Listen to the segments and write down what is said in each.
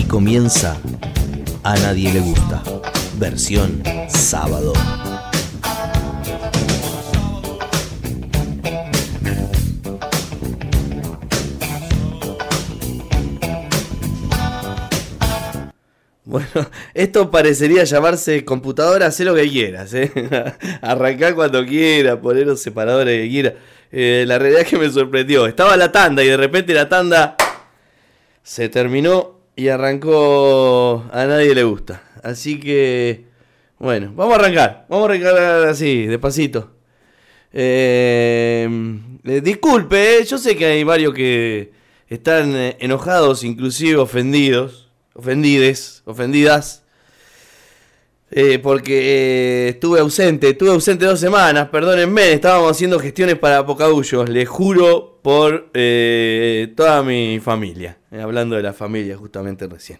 comienza A Nadie Le Gusta, versión sábado. Bueno, esto parecería llamarse computadora, hacé lo que quieras, arrancá cuando quieras, poner los separadores que quieras. La realidad es que me sorprendió. Estaba la tanda y de repente la tanda se terminó y arrancó A Nadie Le Gusta. Así que, bueno, vamos a arrancar así, despacito. Disculpe, yo sé que hay varios que están enojados, inclusive ofendidas, porque estuve ausente 2 semanas, perdónenme, estábamos haciendo gestiones para Pocahullos, les juro por toda mi familia, hablando de la familia justamente recién.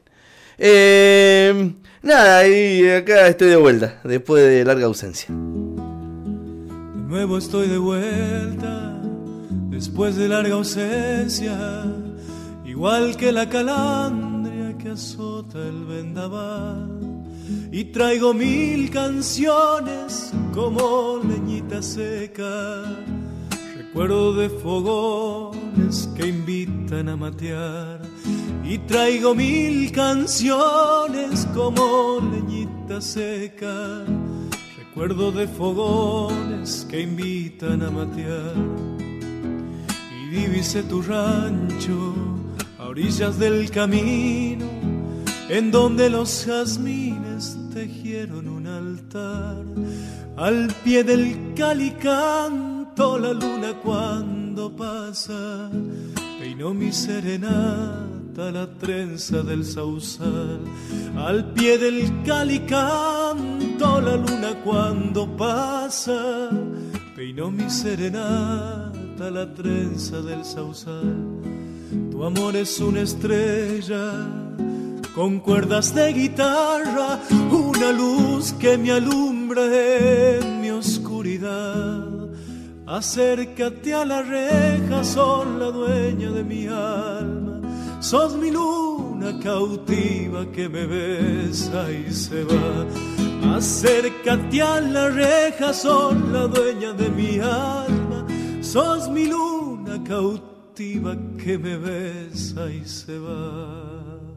Nada, y acá estoy de vuelta, después de larga ausencia. De nuevo estoy de vuelta, después de larga ausencia, igual que la calandria que azota el vendaval, y traigo 1000 canciones como leñita seca, recuerdo de fogones que invitan a matear, y traigo 1000 canciones como leñita seca, recuerdo de fogones que invitan a matear, y divisé tu rancho a orillas del camino, en donde los jazmines tejieron un altar. Al pie del calicanto la luna cuando pasa peinó mi serenata la trenza del sausal. Al pie del calicanto la luna cuando pasa peinó mi serenata la trenza del sausal. Tu amor es una estrella con cuerdas de guitarra, una luz que me alumbra en mi oscuridad. Acércate a la reja, sos la dueña de mi alma, sos mi luna cautiva que me besa y se va. Acércate a la reja, sos la dueña de mi alma, sos mi luna cautiva que me besa y se va.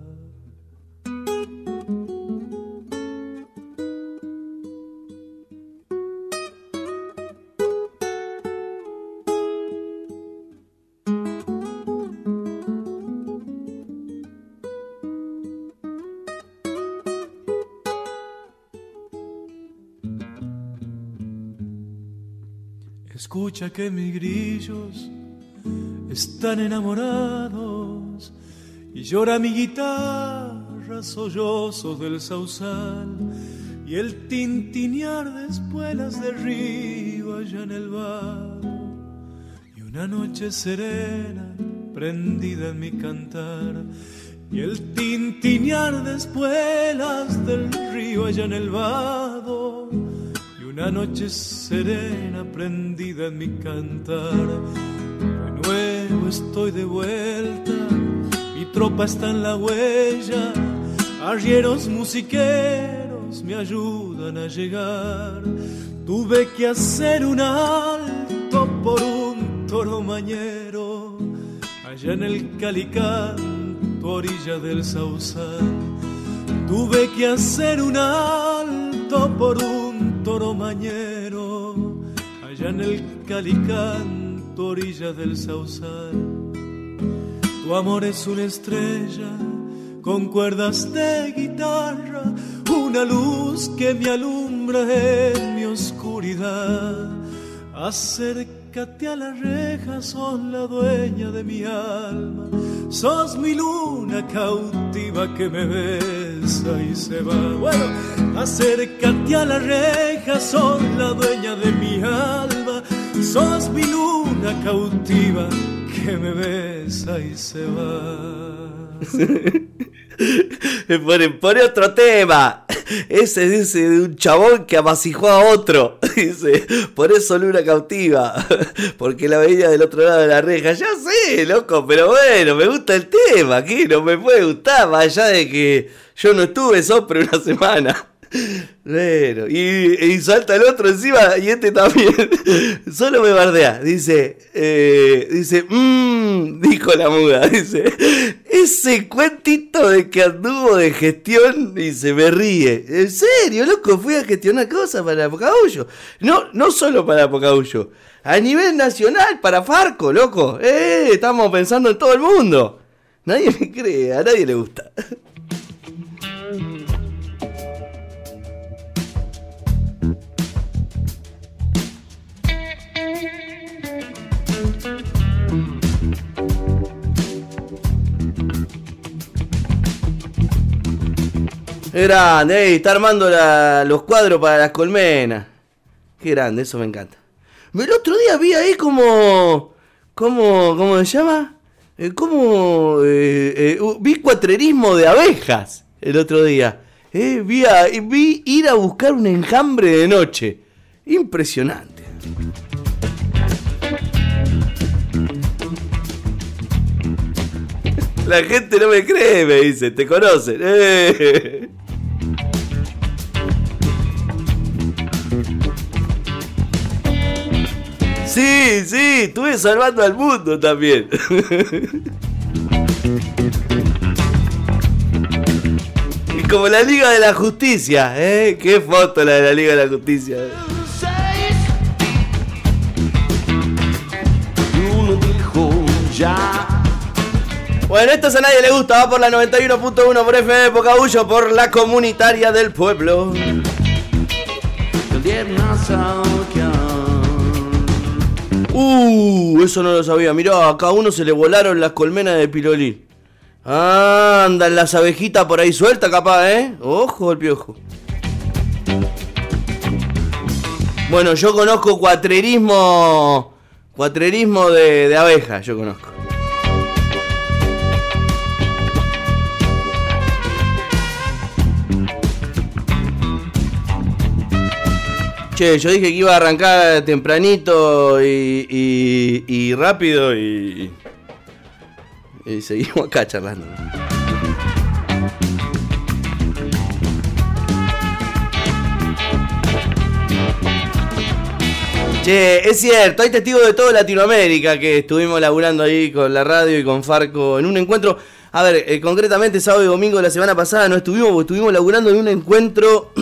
Escucha que mis grillos están enamorados y llora mi guitarra sollozos del sausal y el tintinear de espuelas de río allá en el vado y una noche serena prendida en mi cantar y el tintinear de espuelas del río allá en el vado. Una noche serena prendida en mi cantar. De nuevo estoy de vuelta, mi tropa está en la huella, arrieros musiqueros me ayudan a llegar. Tuve que hacer un alto por un toro mañero, allá en el Calicanto, orilla del sausal. Tuve que hacer un alto por un toro mañero, allá en el Calicanto, orilla del sausal. Tu amor es una estrella con cuerdas de guitarra, una luz que me alumbra en mi oscuridad. Acércate a la reja, sos la dueña de mi alma, sos mi luna cautiva que me besa y se va. Bueno, acércate a la reja, sos la dueña de mi alma, sos mi luna cautiva que me besa y se va. Pone otro tema. Ese dice de un chabón que amasijó a otro. Dice, por eso Luna cautiva. Porque la veía del otro lado de la reja. Ya sé, loco, pero bueno, me gusta el tema. ¿Qué no me puede gustar? Más allá de que yo no estuve sopre una semana. Bueno, y salta el otro encima y este también. Solo me bardea. Dice, dijo la muda. Dice, ese cuentito de que anduvo de gestión y se me ríe. En serio, loco, fui a gestionar cosas para Pocahuyo. No solo para Pocahuyo. A nivel nacional, para Farco, loco. Estamos pensando en todo el mundo. Nadie me cree, a nadie le gusta. Grande, está armando los cuadros para las colmenas. Qué grande, eso me encanta. El otro día vi ahí ¿cómo se llama? Vi cuatrerismo de abejas el otro día. Vi ir a buscar un enjambre de noche. Impresionante. La gente no me cree, me dice, te conocen. Sí, estuve salvando al mundo también. Y como la Liga de la Justicia, qué foto la de la Liga de la Justicia. Bueno, esto a nadie le gusta, va por la 91.1 por FM Pocahuyo, por la comunitaria del pueblo. Eso no lo sabía. Mirá, acá a uno se le volaron las colmenas de pirolí. Andan las abejitas por ahí sueltas, capaz, Ojo el piojo. Bueno, yo conozco cuatrerismo de abejas, yo conozco. Che, yo dije que iba a arrancar tempranito y rápido y seguimos acá charlando. Che, es cierto, hay testigos de toda Latinoamérica que estuvimos laburando ahí con la radio y con Farco en un encuentro. A ver, concretamente sábado y domingo de la semana pasada no estuvimos, porque estuvimos laburando en un encuentro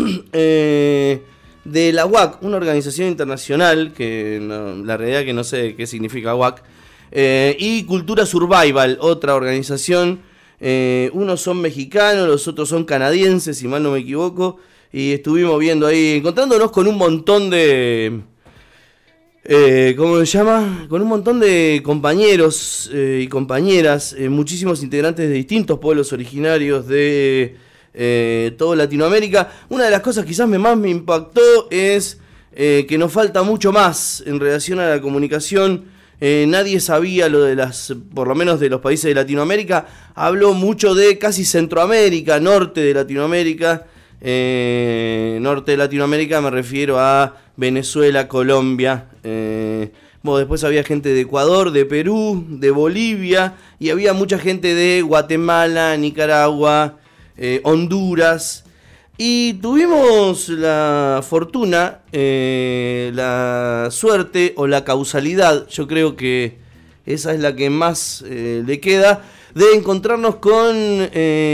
de la UAC, una organización internacional, que la realidad que no sé qué significa UAC, y Cultura Survival, otra organización. Unos son mexicanos, los otros son canadienses, si mal no me equivoco, y estuvimos viendo ahí, encontrándonos con un montón de... ¿cómo se llama? Con un montón de compañeros y compañeras, muchísimos integrantes de distintos pueblos originarios de toda Latinoamérica. Una de las cosas quizás más me impactó es que nos falta mucho más en relación a la comunicación. Nadie sabía lo de por lo menos de los países de Latinoamérica. Habló mucho de casi Centroamérica, norte de Latinoamérica. Norte de Latinoamérica me refiero a Venezuela, Colombia. Después había gente de Ecuador, de Perú, de Bolivia, y había mucha gente de Guatemala, Nicaragua, Honduras. Y tuvimos la fortuna, la suerte o la causalidad, yo creo que esa es la que más le queda, de encontrarnos con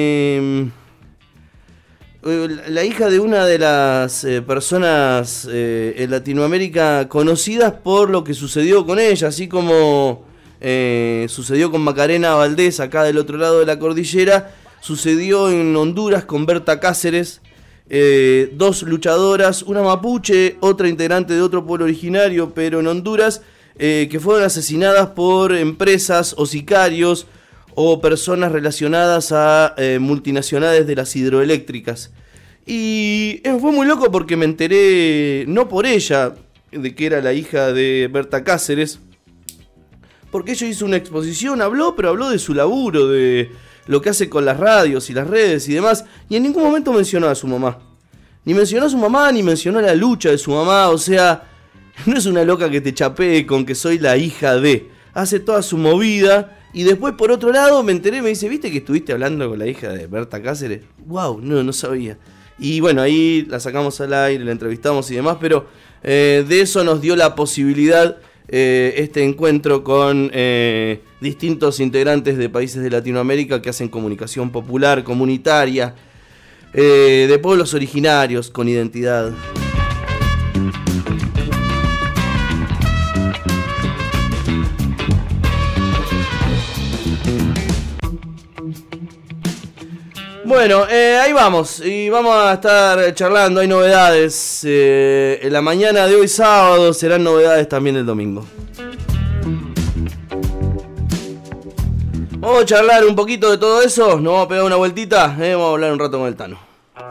la hija de una de las personas en Latinoamérica conocidas por lo que sucedió con ella, así como sucedió con Macarena Valdés acá del otro lado de la cordillera, sucedió en Honduras con Berta Cáceres, dos luchadoras, una mapuche, otra integrante de otro pueblo originario, pero en Honduras, que fueron asesinadas por empresas o sicarios o personas relacionadas a multinacionales de las hidroeléctricas. Y fue muy loco porque me enteré, no por ella, de que era la hija de Berta Cáceres, porque ella hizo una exposición, pero habló de su laburo, de lo que hace con las radios y las redes y demás, y en ningún momento mencionó a su mamá. Ni mencionó a su mamá, ni mencionó la lucha de su mamá, o sea, no es una loca que te chapee con que soy la hija de. Hace toda su movida, y después por otro lado me enteré, me dice, ¿viste que estuviste hablando con la hija de Berta Cáceres? ¡Wow! No sabía. Y bueno, ahí la sacamos al aire, la entrevistamos y demás, pero de eso nos dio la posibilidad este encuentro con distintos integrantes de países de Latinoamérica que hacen comunicación popular, comunitaria, de pueblos originarios con identidad. Bueno, ahí vamos, y vamos a estar charlando, hay novedades, en la mañana de hoy sábado serán novedades también el domingo. Vamos a charlar un poquito de todo eso, nos vamos a pegar una vueltita, vamos a hablar un rato con el Tano.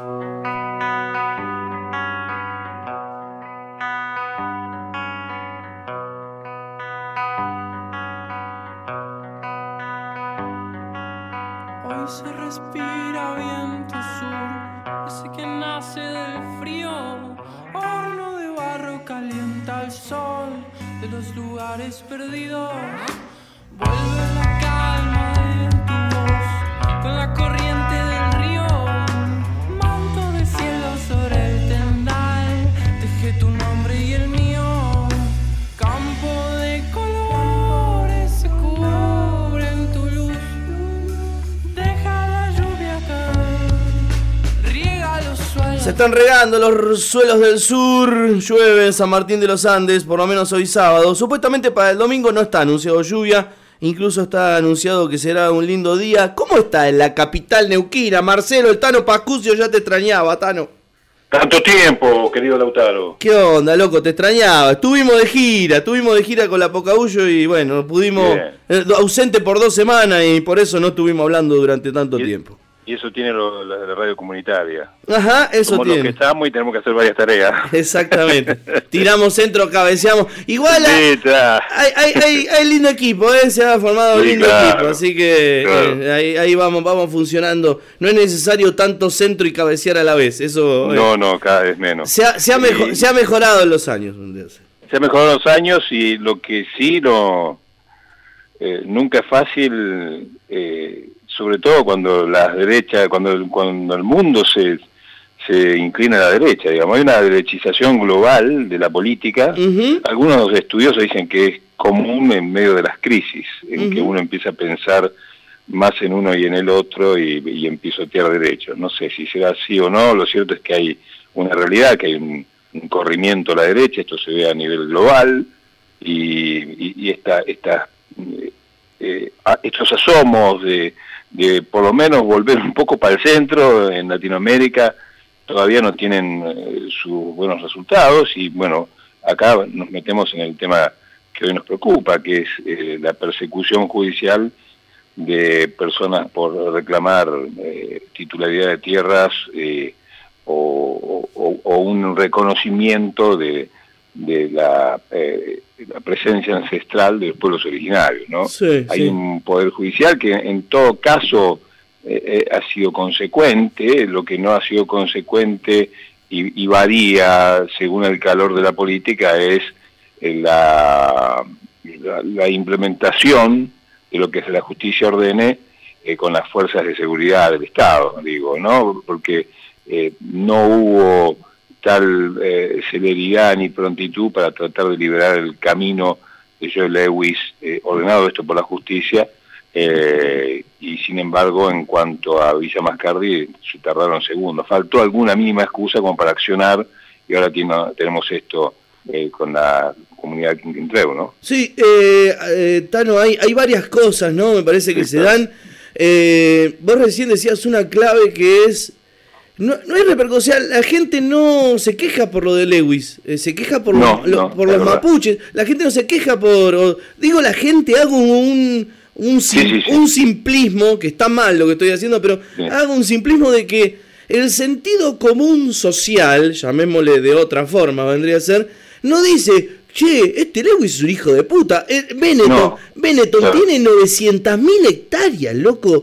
Hoy se respira viento sur, ese que nace del frío. Horno de barro calienta el sol de los lugares perdidos. Vuelve la calma de tu voz con la corriente del río. Manto de cielo sobre el tendal, dejé tu nombre y el mío. Campo de colores se cubren tu luz. Deja la lluvia caer, riega los suelos. Se están regando los suelos del sur, llueve en San Martín de los Andes, por lo menos hoy sábado. Supuestamente para el domingo no está anunciado lluvia. Incluso está anunciado que será un lindo día. ¿Cómo está en la capital neuquina? Marcelo, el Tano Pascucio ya te extrañaba, Tano. Tanto tiempo, querido Lautaro. ¿Qué onda, loco? Te extrañaba. Estuvimos de gira con la Pocahuyo y bueno, pudimos... ausente por 2 semanas y por eso no estuvimos hablando durante tanto tiempo. Y eso tiene la radio comunitaria. Ajá, eso como tiene. Como los que estamos y tenemos que hacer varias tareas. Exactamente. Tiramos centro, cabeceamos. Igual hay lindo equipo, se ha formado un lindo equipo. Así que claro. Ahí vamos funcionando. No es necesario tanto centro y cabecear a la vez. Eso no, cada vez menos. Se ha mejorado en los años. Se ha mejorado en los años y lo que sí nunca es fácil... sobre todo cuando las derechas, cuando el mundo se inclina a la derecha, digamos, hay una derechización global de la política. Uh-huh. Algunos estudiosos dicen que es común en medio de las crisis, en que uno empieza a pensar más en uno y en el otro y empieza a tirar derechos. No sé si será así o no, lo cierto es que hay una realidad, que hay un corrimiento a la derecha, esto se ve a nivel global, y estos asomos de por lo menos volver un poco para el centro en Latinoamérica todavía no tienen sus buenos resultados y bueno, acá nos metemos en el tema que hoy nos preocupa, que es la persecución judicial de personas por reclamar titularidad de tierras o un reconocimiento de la presencia ancestral de los pueblos originarios, ¿no? Sí, hay un poder judicial que en todo caso ha sido consecuente. Lo que no ha sido consecuente y varía según el calor de la política es la implementación de lo que la justicia ordene con las fuerzas de seguridad del Estado, digo, ¿no? Porque no hubo tal celeridad ni prontitud para tratar de liberar el camino de Joe Lewis, ordenado esto por la justicia, y sin embargo en cuanto a Villa Mascardi se tardaron segundos. Faltó alguna mínima excusa como para accionar y ahora tenemos esto con la comunidad Quintreu, ¿no? Sí, Tano, hay varias cosas, ¿no? Me parece que se dan. Vos recién decías una clave que es... No hay repercusión, la gente no se queja por lo de Lewis, se queja por los mapuches, la gente no se queja la gente, hago un simplismo, que está mal lo que estoy haciendo, pero hago un simplismo de que el sentido común social, llamémosle de otra forma, vendría a ser, no dice, che, este Lewis es un hijo de puta, Benetton tiene 900.000 hectáreas, loco.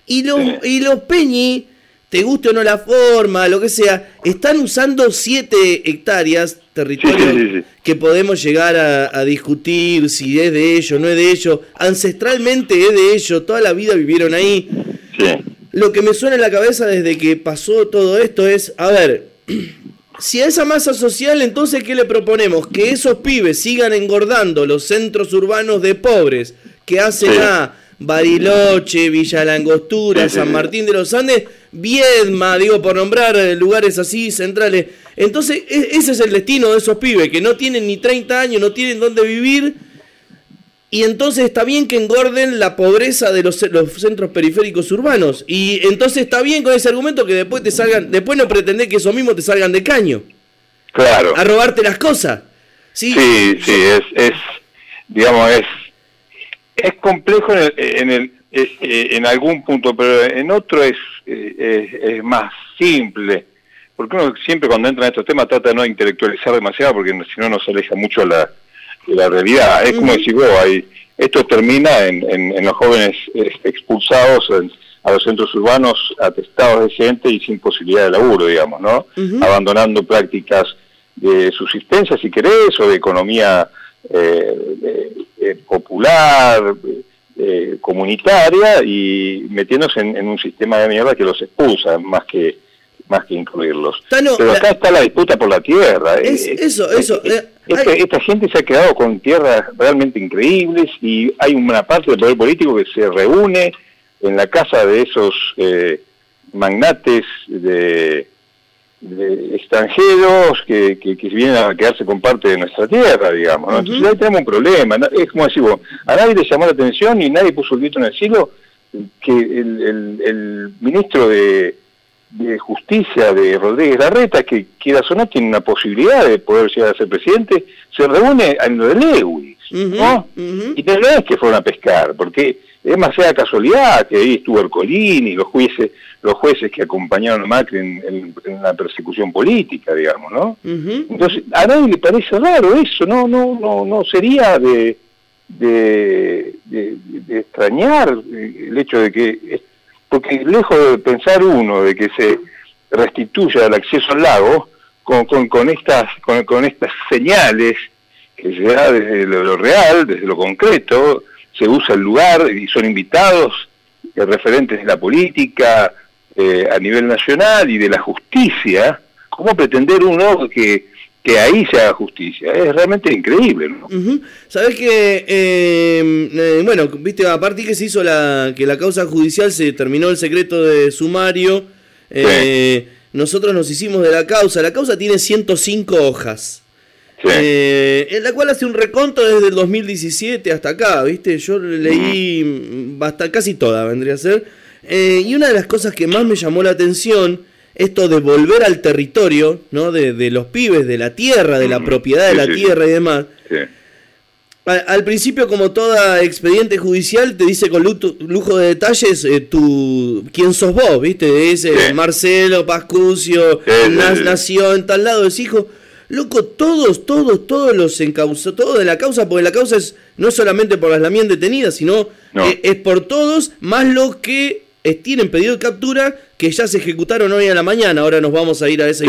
Y los Peñi, te guste o no la forma, lo que sea, están usando 7 hectáreas, territorio que podemos llegar a discutir si es de ellos, no es de ellos. Ancestralmente es de ellos, toda la vida vivieron ahí. Sí. Lo que me suena en la cabeza desde que pasó todo esto es, a ver, si a esa masa social, entonces, ¿qué le proponemos? Que esos pibes sigan engordando los centros urbanos de pobres que hacen a Bariloche, Villa Langostura, San Martín de los Andes, Viedma, digo, por nombrar lugares así centrales. Entonces, ese es el destino de esos pibes, que no tienen ni 30 años, no tienen dónde vivir, y entonces está bien que engorden la pobreza de los centros periféricos urbanos, y entonces está bien con ese argumento que después no pretendés que esos mismos te salgan de caño. Claro. A robarte las cosas. Sí, es complejo en algún punto, pero en otro es más simple, porque uno siempre cuando entra en estos temas trata de no intelectualizar demasiado, porque si no nos aleja mucho de la realidad. Es como decís vos, esto termina en los jóvenes expulsados a los centros urbanos atestados de gente y sin posibilidad de laburo, digamos, ¿no? Abandonando prácticas de subsistencia, si querés, o de economía popular, comunitaria, y metiéndose en un sistema de mierda que los expulsa más que incluirlos. Pero acá está la disputa por la tierra. Esta gente se ha quedado con tierras realmente increíbles, y hay una parte del poder político que se reúne en la casa de esos magnates de extranjeros que vienen a quedarse con parte de nuestra tierra, digamos, ¿no? Entonces ahí tenemos un problema, ¿no? Es como decir, a nadie le llamó la atención y nadie puso el grito en el cielo que el ministro de Justicia de Rodríguez Larreta, que quieras o no tiene una posibilidad de poder llegar a ser presidente, se reúne en lo de Lewis, ¿no? Y no es que fueron a pescar, porque es demasiada casualidad que ahí estuvo Ercolini, los jueces que acompañaron a Macri en la persecución política, digamos, ¿no? Entonces, a nadie le parece raro eso, no sería de extrañar el hecho de que, porque lejos de pensar uno de que se restituya el acceso al lago con estas señales que se da desde lo real, desde lo concreto, se usa el lugar y son invitados referentes de la política a nivel nacional y de la justicia. ¿Cómo pretender uno que ahí se haga justicia? Es realmente increíble, ¿no? ¿Sabés que, bueno, viste, aparte que se hizo que la causa judicial, se terminó el secreto de sumario, nosotros nos hicimos de la causa tiene 105 hojas. En la cual hace un reconto desde el 2017 hasta acá, ¿viste? Yo leí casi toda, vendría a ser. Y una de las cosas que más me llamó la atención, esto de volver al territorio, ¿no? De los pibes, de la tierra, de la propiedad de la tierra y demás. Al principio, como toda expediente judicial, te dice con lujo de detalles quién sos vos, ¿viste? Ese Marcelo Pascucio, nació en tal lado, es hijo. Loco, todos los encausados, todo de la causa, porque la causa es no solamente por las Lamien detenidas, sino es por todos, más los que tienen pedido de captura, que ya se ejecutaron hoy a la mañana. Ahora nos vamos a ir a esa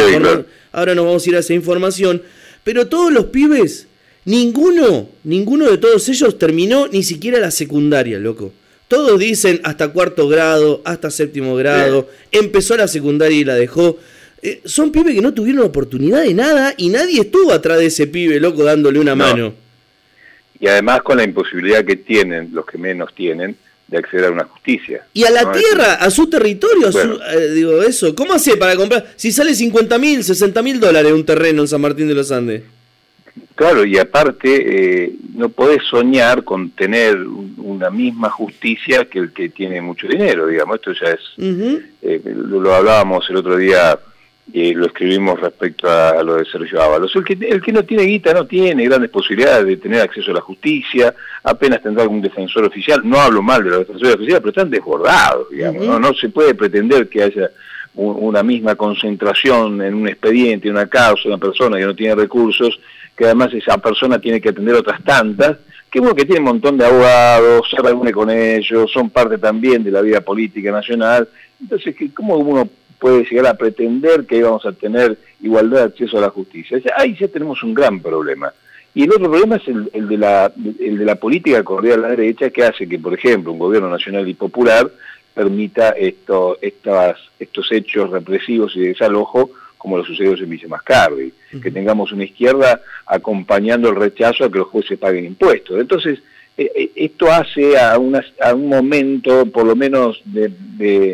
información. Pero todos los pibes, ninguno de todos ellos terminó ni siquiera la secundaria, loco. Todos dicen hasta 4º grado, hasta 7º grado, empezó la secundaria y la dejó. Son pibes que no tuvieron oportunidad de nada y nadie estuvo atrás de ese pibe, loco, dándole una mano. Y además con la imposibilidad que tienen, los que menos tienen, de acceder a una justicia. Y a la tierra, a su territorio, digo eso. ¿Cómo hace para comprar? Si sale $50.000, $60.000 un terreno en San Martín de los Andes. Claro, y aparte no podés soñar con tener una misma justicia que el que tiene mucho dinero, digamos. Esto ya es, lo hablábamos el otro día, lo escribimos respecto a lo de Sergio Ábalos. El que no tiene guita no tiene grandes posibilidades de tener acceso a la justicia, apenas tendrá algún defensor oficial. No hablo mal de los defensores oficiales, pero están desbordados, digamos. No se puede pretender que haya una misma concentración en un expediente, en una causa, una persona que no tiene recursos, que además esa persona tiene que atender otras tantas, que bueno, que tiene un montón de abogados, se reúne con ellos, son parte también de la vida política nacional. Entonces, ¿cómo uno puede llegar a pretender que íbamos a tener igualdad de acceso a la justicia? O sea, ahí ya tenemos un gran problema. Y el otro problema es el de la política corrida a la derecha, que hace que, por ejemplo, un gobierno nacional y popular permita estos hechos represivos y de desalojo, como lo sucedió en Villa Mascardi, que tengamos una izquierda acompañando el rechazo a que los jueces paguen impuestos. Entonces, esto hace a un momento, por lo menos, de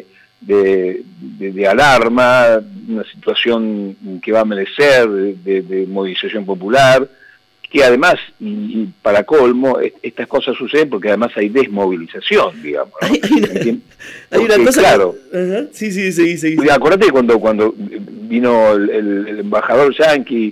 alarma, una situación que va a merecer, de movilización popular, que además, y para colmo, estas cosas suceden porque además hay desmovilización, digamos, ¿no? Hay una cosa claro, que... Sí, seguí. Acordate cuando vino el embajador yanqui,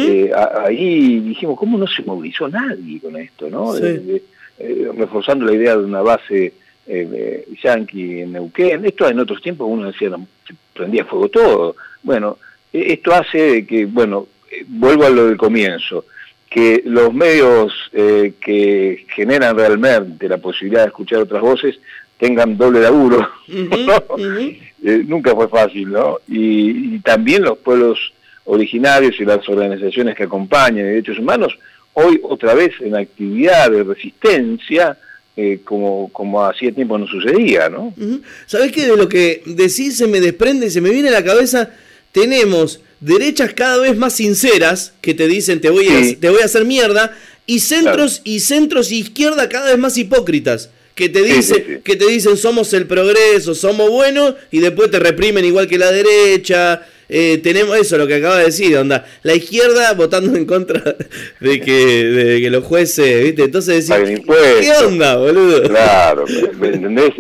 ahí dijimos, ¿cómo no se movilizó nadie con esto, no? Sí. Reforzando la idea de una base yanqui en Neuquén. Esto en otros tiempos uno decía, no, se prendía fuego todo. Bueno, esto hace que, bueno, vuelvo a lo del comienzo, que los medios que generan realmente la posibilidad de escuchar otras voces tengan doble laburo, ¿no? Nunca fue fácil, ¿no? Y también los pueblos originarios y las organizaciones que acompañan derechos humanos, hoy otra vez en actividad de resistencia, como hacía tiempo no sucedía, ¿no? ¿Sabés qué? De lo que decís se me desprende, se me viene a la cabeza, tenemos derechas cada vez más sinceras que te dicen te voy a hacer mierda, y centros y izquierda cada vez más hipócritas que te dicen somos el progreso, somos buenos, y después te reprimen igual que la derecha. Tenemos eso, lo que acaba de decir, onda, la izquierda votando en contra de que los jueces, ¿viste? Entonces decís, ¿qué onda, boludo? Claro, ¿me entendés?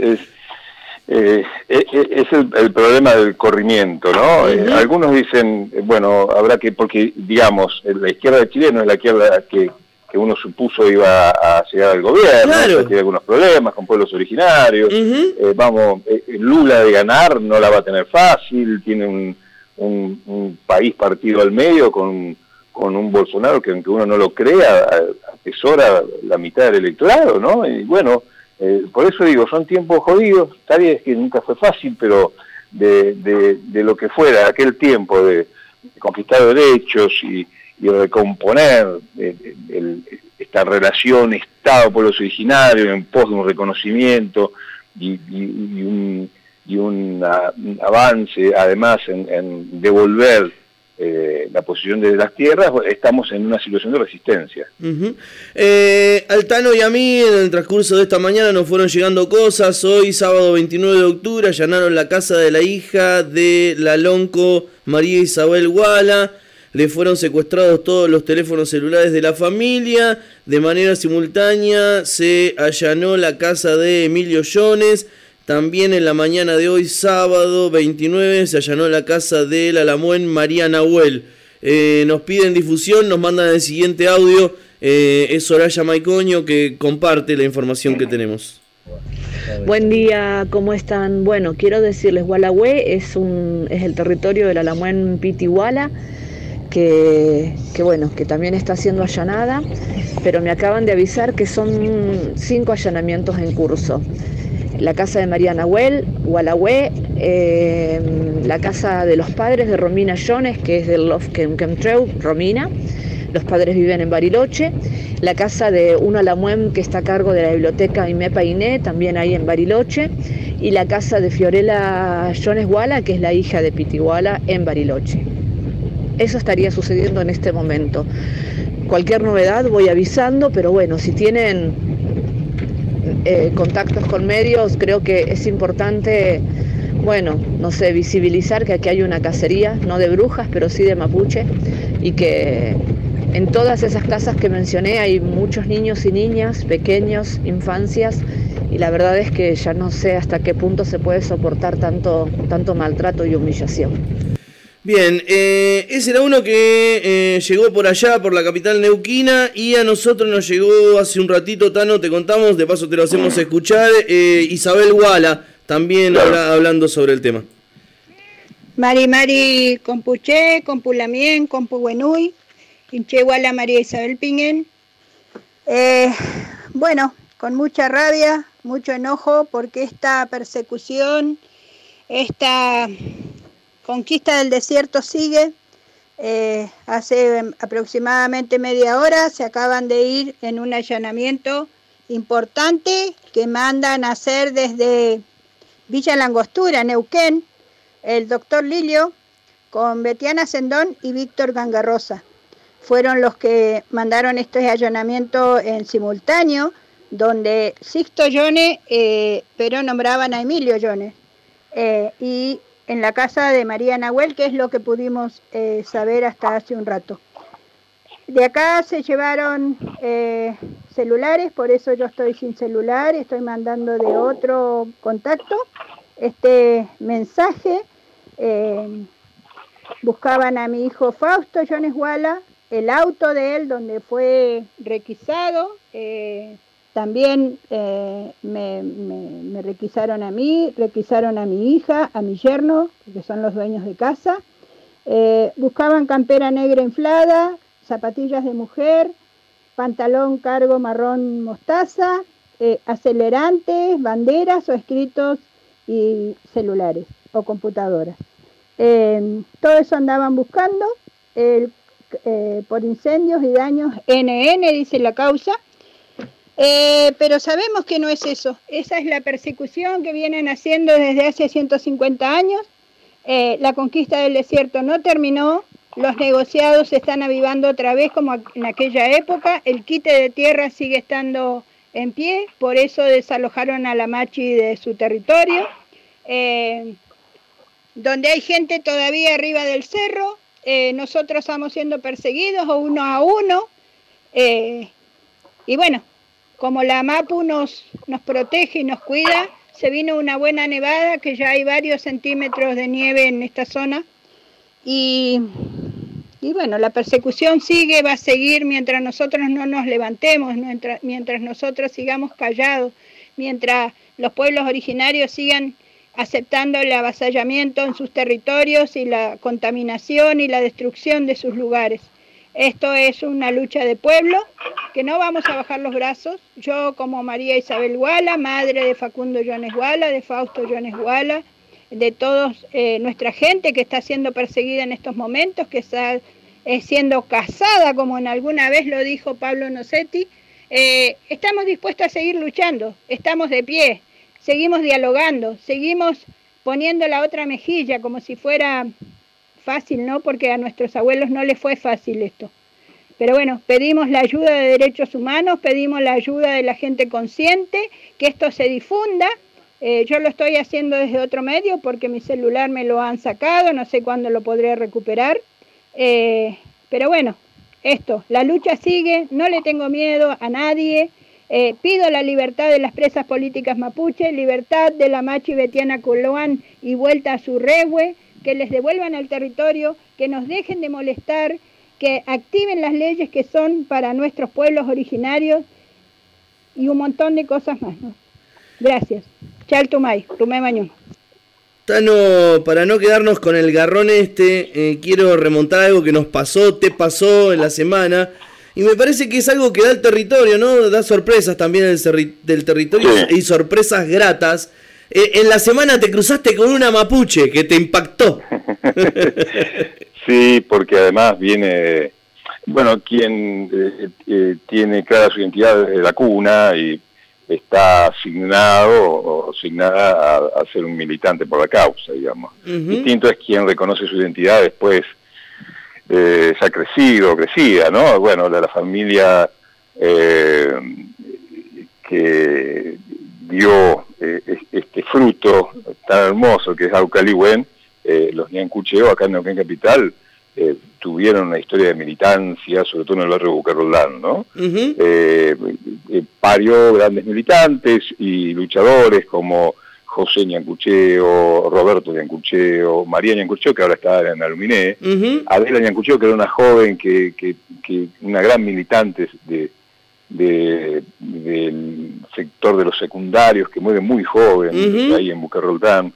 Es el problema del corrimiento, ¿no? Algunos dicen, bueno, habrá que, porque digamos, la izquierda de Chile no es la izquierda que uno supuso iba a llegar al gobierno, claro. Tiene algunos problemas con pueblos originarios, Lula de ganar no la va a tener fácil, tiene un país partido al medio con un Bolsonaro que, aunque uno no lo crea, atesora la mitad del electorado, ¿no? Y bueno, por eso digo, son tiempos jodidos, tal vez que nunca fue fácil, pero de lo que fuera aquel tiempo de conquistar derechos y recomponer esta relación Estado-pueblos originarios en pos de un reconocimiento y un avance, además en devolver la posesión de las tierras, estamos en una situación de resistencia. Altano y a mí en el transcurso de esta mañana nos fueron llegando cosas. Hoy, sábado 29 de octubre, allanaron la casa de la hija de la lonco María Isabel Guala. Le fueron secuestrados todos los teléfonos celulares de la familia. De manera simultánea se allanó la casa de Emilio Jones. También en la mañana de hoy, sábado 29, se allanó la casa de la Lamuén María Nahuel. Nos piden difusión, nos mandan el siguiente audio. Es Soraya Maicoño que comparte la información que tenemos. Buen día, ¿cómo están? Bueno, quiero decirles, Gualahue es el territorio de la Lamuén Piti-Guala, que también está siendo allanada, pero me acaban de avisar que son 5 allanamientos en curso. La casa de María Nahuel, Gualahue, la casa de los padres de Romina Jones, que es del Love Chemtreu, Romina. Los padres viven en Bariloche. La casa de una Lamuén que está a cargo de la biblioteca Imepa Iné, también ahí en Bariloche. Y la casa de Fiorella Jones Guala, que es la hija de Piti Guala, en Bariloche. Eso estaría sucediendo en este momento. Cualquier novedad voy avisando, pero bueno, si tienen contactos con medios, creo que es importante, visibilizar que aquí hay una cacería, no de brujas, pero sí de mapuche, y que en todas esas casas que mencioné hay muchos niños y niñas, pequeños, infancias, y la verdad es que ya no sé hasta qué punto se puede soportar tanto maltrato y humillación. Bien, ese era uno que llegó por allá, por la capital neuquina, y a nosotros nos llegó hace un ratito, Tano, te contamos, de paso te lo hacemos escuchar, Isabel Guala, también hablando sobre el tema. Mari, compuché, compulamien, compubuenuy, hinche Guala María Isabel Piñén, Bueno, con mucha rabia, mucho enojo, porque esta persecución, esta conquista del desierto sigue. Hace aproximadamente media hora se acaban de ir en un allanamiento importante que mandan a hacer desde Villa Langostura, Neuquén, el doctor Lilio, con Betiana Sendón y Víctor Gangarrosa. Fueron los que mandaron este allanamiento en simultáneo, donde Sixto Yone, pero nombraban a Emilio Yone, y en la casa de María Nahuel, que es lo que pudimos saber hasta hace un rato. De acá se llevaron celulares, por eso yo estoy sin celular, estoy mandando de otro contacto este mensaje. Buscaban a mi hijo Fausto Jones Wala, el auto de él donde fue requisado, también me requisaron a mí, requisaron a mi hija, a mi yerno, que son los dueños de casa. Buscaban campera negra inflada, zapatillas de mujer, pantalón cargo marrón mostaza, acelerantes, banderas o escritos y celulares o computadoras. Todo eso andaban buscando por incendios y daños NN, dice la causa. Pero sabemos que no es eso. Esa es la persecución que vienen haciendo desde hace 150 años. La conquista del desierto no terminó. Los negociados se están avivando otra vez como en aquella época. El quite de tierra sigue estando en pie. Por eso desalojaron a la Machi de su territorio. Donde hay gente todavía arriba del cerro, nosotros estamos siendo perseguidos uno a uno. Y bueno, como la MAPU nos protege y nos cuida, se vino una buena nevada, que ya hay varios centímetros de nieve en esta zona. Y bueno, la persecución sigue, va a seguir mientras nosotros no nos levantemos, mientras nosotros sigamos callados, mientras los pueblos originarios sigan aceptando el avasallamiento en sus territorios y la contaminación y la destrucción de sus lugares. Esto es una lucha de pueblo, que no vamos a bajar los brazos. Yo, como María Isabel Wala, madre de Facundo Jones Wala, de Fausto Jones Wala, de toda nuestra gente que está siendo perseguida en estos momentos, que está siendo cazada, como en alguna vez lo dijo Pablo Nocetti, estamos dispuestos a seguir luchando, estamos de pie, seguimos dialogando, seguimos poniendo la otra mejilla como si fuera fácil, ¿no? Porque a nuestros abuelos no les fue fácil esto. Pero bueno, pedimos la ayuda de derechos humanos, pedimos la ayuda de la gente consciente, que esto se difunda. Yo lo estoy haciendo desde otro medio porque mi celular me lo han sacado, no sé cuándo lo podré recuperar. Pero bueno, la lucha sigue, no le tengo miedo a nadie. Pido la libertad de las presas políticas mapuche, libertad de la Machi Betiana Coloán y vuelta a su rehue, que les devuelvan al territorio, que nos dejen de molestar, que activen las leyes que son para nuestros pueblos originarios y un montón de cosas más, ¿no? Gracias. Chaltumay, Rumé Mañón. Tano, para no quedarnos con el garrón quiero remontar algo que nos pasó, te pasó en la semana. Y me parece que es algo que da el territorio, ¿no? Da sorpresas también del territorio, sí, y sorpresas gratas. En la semana te cruzaste con una mapuche que te impactó. Sí, porque además viene, bueno, quien tiene clara su identidad desde la cuna y está asignado o asignada a ser un militante por la causa, digamos. Distinto es quien reconoce su identidad después, ya crecido o crecida, ¿no? Bueno, de la familia que dio este fruto tan hermoso que es Aucalihuén, los Ñancucheo, acá en Neuquén Capital, tuvieron una historia de militancia, sobre todo en el barrio Bucarroldán, ¿no? Parió grandes militantes y luchadores como José Ñancucheo, Roberto Ñancucheo, María Ñancucheo, que ahora está en Aluminé, Adela Ñancucheo, que era una joven, una gran militante del sector de los secundarios, que muere muy joven, ahí en Bucarroldán.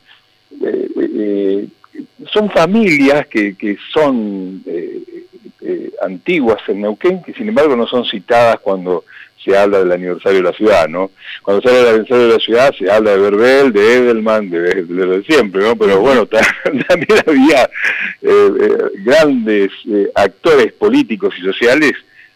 Son familias que son antiguas en Neuquén, que sin embargo no son citadas cuando se habla del aniversario de la ciudad, ¿no? Cuando se habla del aniversario de la ciudad se habla de Verbel, de Edelman, de siempre, ¿no? Pero bueno, también había grandes actores políticos y sociales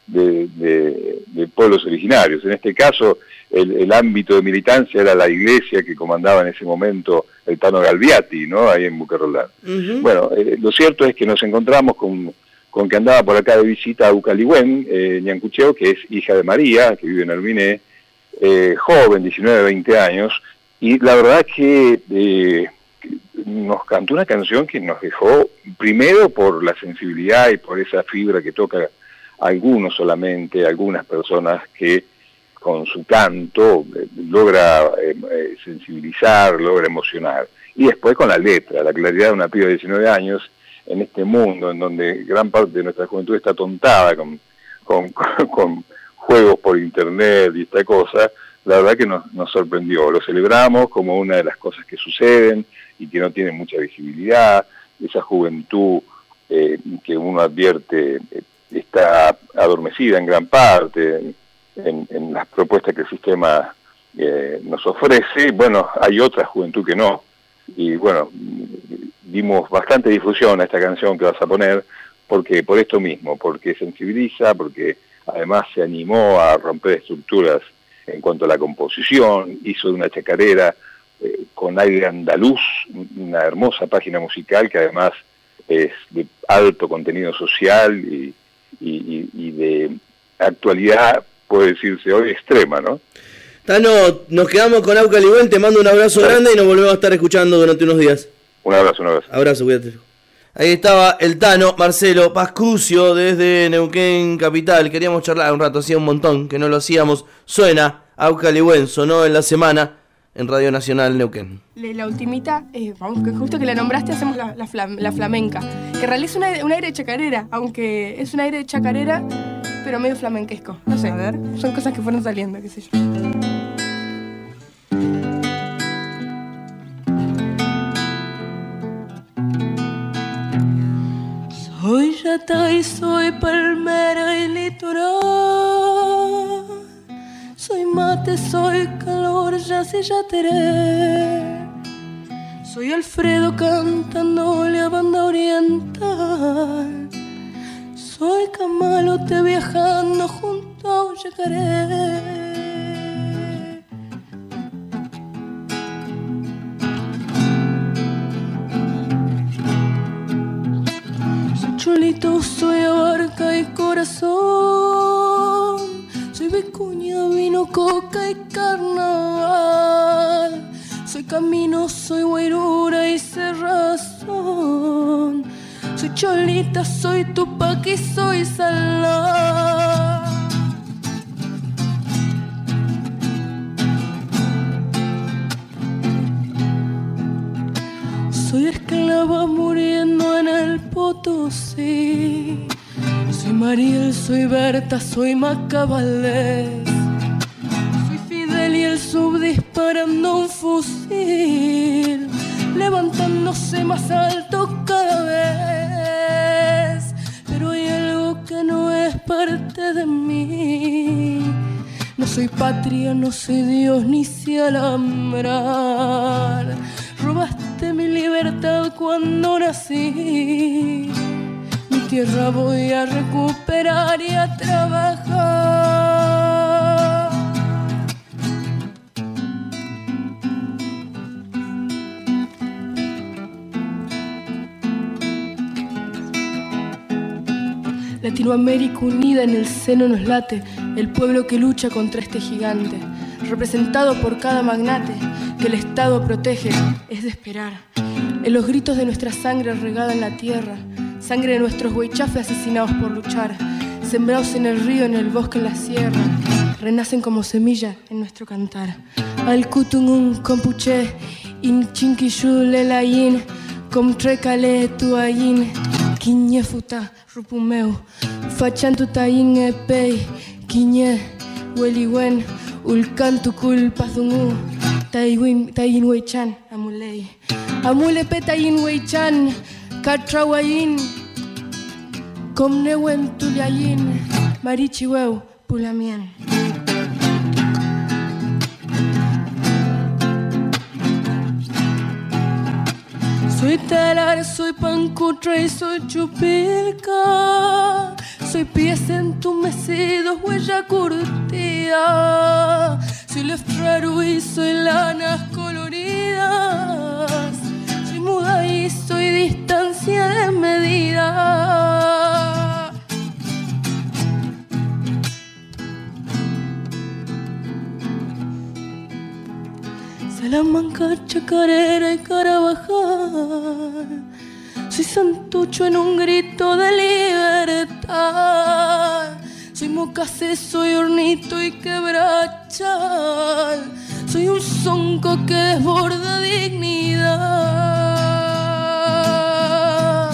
de pueblos originarios. En este caso, el ámbito de militancia era la iglesia que comandaba en ese momento el Tano Galviati, ¿no? Ahí en Buquerroldán. Uh-huh. Bueno, lo cierto es que nos encontramos con que andaba por acá de visita a Ucaliwen, Ñancucheo, que es hija de María, que vive en Alminé, joven, 19, 20 años, y la verdad que nos cantó una canción que nos dejó, primero por la sensibilidad y por esa fibra que toca a algunas personas que con su canto logra sensibilizar, logra emocionar, y después con la letra, la claridad de una piba de 19 años, en este mundo en donde gran parte de nuestra juventud está tontada con juegos por internet y esta cosa, la verdad que nos sorprendió. Lo celebramos como una de las cosas que suceden y que no tienen mucha visibilidad. Esa juventud que uno advierte está adormecida en gran parte en las propuestas que el sistema nos ofrece. Bueno, hay otra juventud que no. Y bueno, dimos bastante difusión a esta canción que vas a poner, porque por esto mismo, porque sensibiliza, porque además se animó a romper estructuras en cuanto a la composición, hizo de una chacarera con aire andaluz, una hermosa página musical que además es de alto contenido social y de actualidad, puede decirse hoy, extrema, ¿no? Tano, nos quedamos con Ucaliwen, te mando un abrazo grande y nos volvemos a estar escuchando durante unos días. Un abrazo. Abrazo, cuídate. Ahí estaba el Tano Marcelo Pascucio desde Neuquén Capital. Queríamos charlar un rato, hacía un montón que no lo hacíamos. Suena Ucaliwen, sonó en la semana en Radio Nacional Neuquén. La ultimita, vamos, que justo que la nombraste, hacemos la flamenca, que en realidad es un aire de chacarera, aunque es un aire de chacarera, pero medio flamenquesco. No sé, a ver, son cosas que fueron saliendo, qué sé yo. Soy yata y soy palmera y litoral, soy mate, soy calor, ya sé, ya teré. Soy Alfredo cantándole a banda oriental, soy Camalote viajando junto a un yacaré. Cholito, soy abarca y corazón, soy vicuña, vino, coca y carnaval, soy camino, soy guairura y cerrazón, soy cholita, soy Tupac y soy Salah. Soy esclava muriendo en el Potosí, soy Mariel, soy Berta, soy Macabalés, soy Fidel y el sub disparando un fusil, levantándose más alto cada vez, pero hay algo que no es parte de mí. No soy patria, no soy Dios, ni sé alambrar. Robaste mi libertad cuando nací, mi tierra voy a recuperar y a trabajar. Latinoamérica unida en el seno nos late, el pueblo que lucha contra este gigante, representado por cada magnate que el Estado protege, es de esperar. En los gritos de nuestra sangre regada en la tierra, sangre de nuestros huaychafes asesinados por luchar, sembrados en el río, en el bosque, en la sierra, renacen como semilla en nuestro cantar. Al kutungun compuche, in chinquishule layin, com trecale tuayin, quiñe futa rupumeu, fachan tu tayin epei, quiñe hueliwen, ulcan tu culpazungu. Tayin Weichan, Amulei. Amule Petayin Weichan, Katrawayin, Comnewen Tuliayin, Marichiweu, Pulamien. Soy telar, soy pancutra y soy chupilca. Soy pies entumecidos, huella curtida. Soy leftrero y soy lanas coloridas. Soy muda y soy distancia desmedida. Salamanca, Chacarera y Carabajal. Soy santucho en un grito de libertad. Soy mocase, soy hornito y quebrachal. Soy un zonco que desborda dignidad.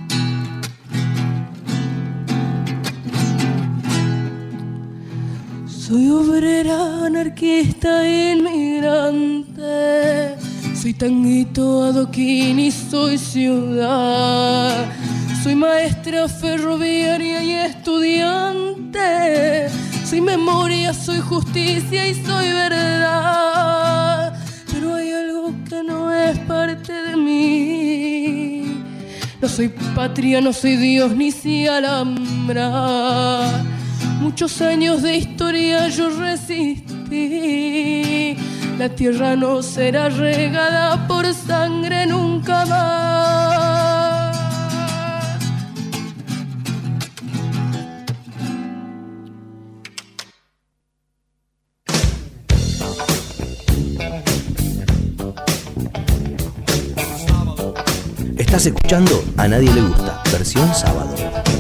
Soy obrera, anarquista, inmigrante. Soy tanguito, adoquín y soy ciudad. Soy maestra ferroviaria y estudiante. Soy memoria, soy justicia y soy verdad. Pero hay algo que no es parte de mí. No soy patria, no soy Dios ni si alhambra. Muchos años de historia yo resistí. La tierra no será regada por sangre nunca más. Estás escuchando A Nadie Le Gusta, versión sábado.